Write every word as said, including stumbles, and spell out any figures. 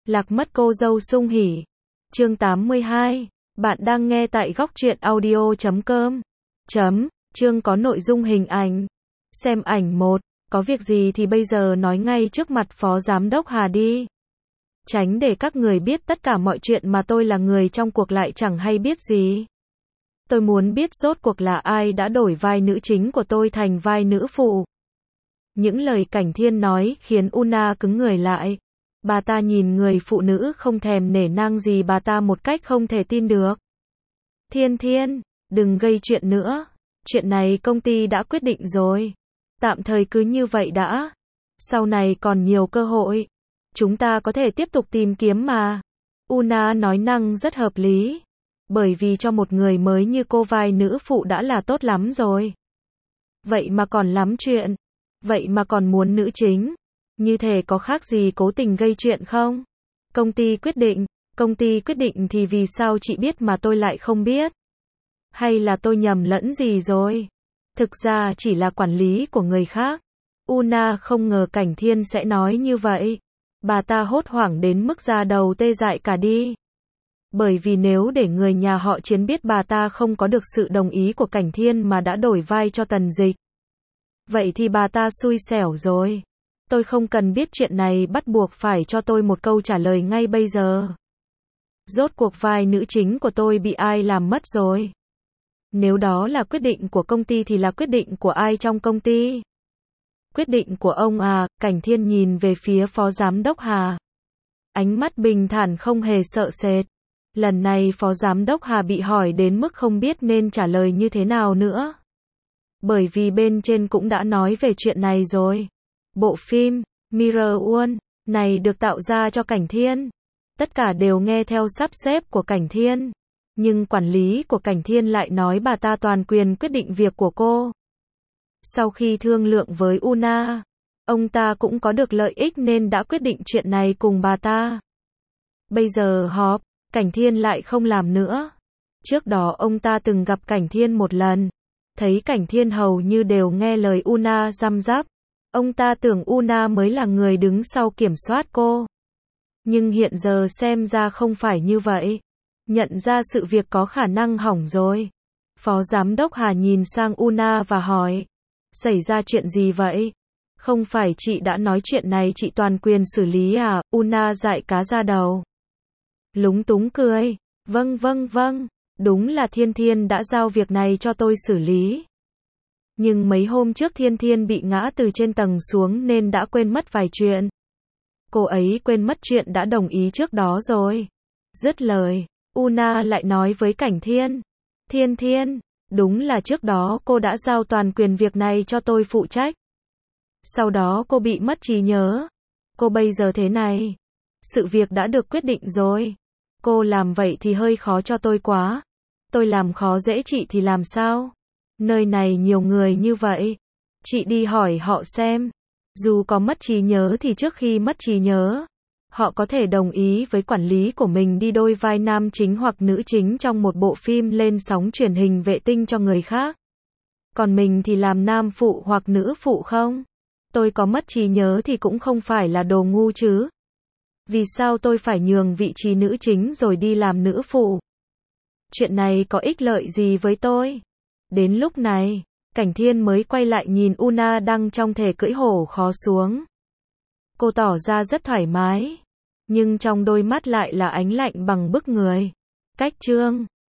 Lạc mất cô dâu Sung Hỉ. Chương tám mươi hai. Bạn đang nghe tại góc truyện audio chấm com. Chấm, chương có nội dung hình ảnh. Xem ảnh một. Có việc gì thì bây giờ nói ngay trước mặt Phó Giám đốc Hà đi. Tránh để các người biết tất cả mọi chuyện mà tôi là người trong cuộc lại chẳng hay biết gì. Tôi muốn biết rốt cuộc là ai đã đổi vai nữ chính của tôi thành vai nữ phụ. Những lời Cảnh Thiên nói khiến Una cứng người lại. Bà ta nhìn người phụ nữ không thèm nể nang gì bà ta một cách không thể tin được. Thiên Thiên, đừng gây chuyện nữa. Chuyện này công ty đã quyết định rồi. Tạm thời cứ như vậy đã. Sau này còn nhiều cơ hội. Chúng ta có thể tiếp tục tìm kiếm mà. Una nói năng rất hợp lý. Bởi vì cho một người mới như cô vai nữ phụ đã là tốt lắm rồi. Vậy mà còn lắm chuyện. Vậy mà còn muốn nữ chính. Như thể có khác gì cố tình gây chuyện không? Công ty quyết định. Công ty quyết định thì vì sao chị biết mà tôi lại không biết? Hay là tôi nhầm lẫn gì rồi? Thực ra chỉ là quản lý của người khác. Una không ngờ Cảnh Thiên sẽ nói như vậy. Bà ta hốt hoảng đến mức da đầu tê dại cả đi. Bởi vì nếu để người nhà họ Chiến biết bà ta không có được sự đồng ý của Cảnh Thiên mà đã đổi vai cho Tần Dịch. Vậy thì bà ta xui xẻo rồi. Tôi không cần biết chuyện này, bắt buộc phải cho tôi một câu trả lời ngay bây giờ. Rốt cuộc vai nữ chính của tôi bị ai làm mất rồi? Nếu đó là quyết định của công ty thì là quyết định của ai trong công ty? Quyết định của ông à? Cảnh Thiên nhìn về phía Phó Giám đốc Hà. Ánh mắt bình thản không hề sợ sệt. Lần này Phó Giám đốc Hà bị hỏi đến mức không biết nên trả lời như thế nào nữa. Bởi vì bên trên cũng đã nói về chuyện này rồi. Bộ phim Mirror World này được tạo ra cho Cảnh Thiên. Tất cả đều nghe theo sắp xếp của Cảnh Thiên. Nhưng quản lý của Cảnh Thiên lại nói bà ta toàn quyền quyết định việc của cô. Sau khi thương lượng với Una, ông ta cũng có được lợi ích nên đã quyết định chuyện này cùng bà ta. Bây giờ họp, Cảnh Thiên lại không làm nữa. Trước đó ông ta từng gặp Cảnh Thiên một lần. Thấy Cảnh Thiên hầu như đều nghe lời Una răm rắp. Ông ta tưởng Una mới là người đứng sau kiểm soát cô. Nhưng hiện giờ xem ra không phải như vậy. Nhận ra sự việc có khả năng hỏng rồi. Phó Giám đốc Hà nhìn sang Una và hỏi. Xảy ra chuyện gì vậy? Không phải chị đã nói chuyện này chị toàn quyền xử lý à? Una dại cá ra đầu. Lúng túng cười. Vâng vâng vâng. Đúng là Thiên Thiên đã giao việc này cho tôi xử lý. Nhưng mấy hôm trước Thiên Thiên bị ngã từ trên tầng xuống nên đã quên mất vài chuyện. Cô ấy quên mất chuyện đã đồng ý trước đó rồi. Dứt lời, Una lại nói với Cảnh Thiên. Thiên Thiên, đúng là trước đó cô đã giao toàn quyền việc này cho tôi phụ trách. Sau đó cô bị mất trí nhớ. Cô bây giờ thế này. Sự việc đã được quyết định rồi. Cô làm vậy thì hơi khó cho tôi quá. Tôi làm khó dễ chị thì làm sao? Nơi này nhiều người như vậy. Chị đi hỏi họ xem. Dù có mất trí nhớ thì trước khi mất trí nhớ, họ có thể đồng ý với quản lý của mình đi đôi vai nam chính hoặc nữ chính trong một bộ phim lên sóng truyền hình vệ tinh cho người khác. Còn mình thì làm nam phụ hoặc nữ phụ không? Tôi có mất trí nhớ thì cũng không phải là đồ ngu chứ. Vì sao tôi phải nhường vị trí nữ chính rồi đi làm nữ phụ? Chuyện này có ích lợi gì với tôi? Đến lúc này, Cảnh Thiên mới quay lại nhìn Una đang trong thể cưỡi hổ khó xuống. Cô tỏ ra rất thoải mái, nhưng trong đôi mắt lại là ánh lạnh bằng bức người. Cách chương